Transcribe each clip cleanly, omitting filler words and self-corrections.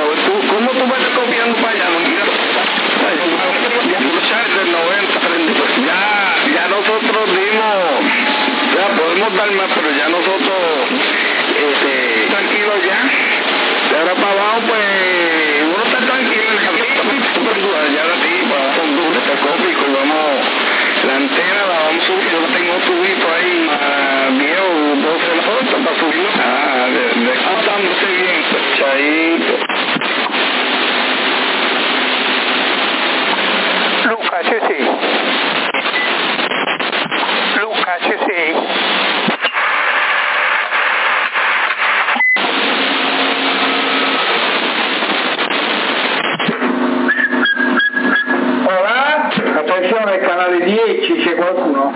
¿Cómo tú me estás copiando para allá? No quiero. Luchar del 90, ya nosotros dimos, ya podemos dar más, pero ya nosotros, tranquilos ya. De ahora para abajo, pues, uno está tranquilo en el capítulo, ya de aquí para abajo, telescópico, vamos, la antena la vamos a subir, yo la tengo subito ahí, viejo, 12 la foto para subirlo. Estándose bien, chaito. Luca, ci sei? Luca, ci sei? Ora, attenzione, canale 10, c'è qualcuno?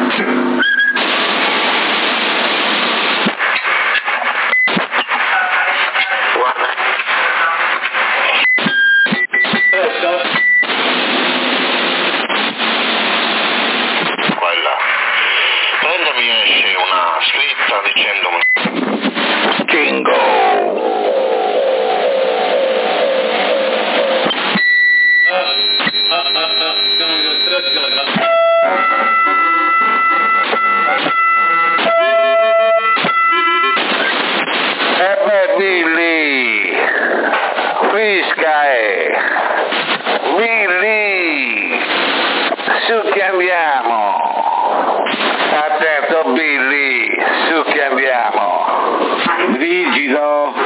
Billy, su che andiamo? Ha detto Billy, su che andiamo? Brigido,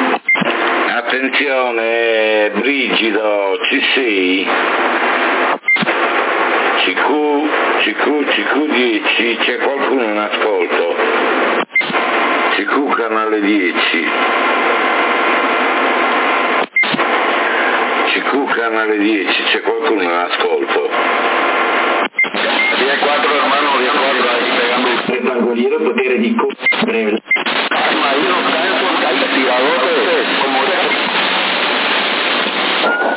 attenzione, Brigido, ci sei? CQ 10, c'è qualcuno in ascolto? CQ canale 10. CQ canale 10, c'è qualcuno in ascolto? 10-4 hermano, 10-4 ahí pegando el rettangoliero potere di correre. Ma io non penso al tirador como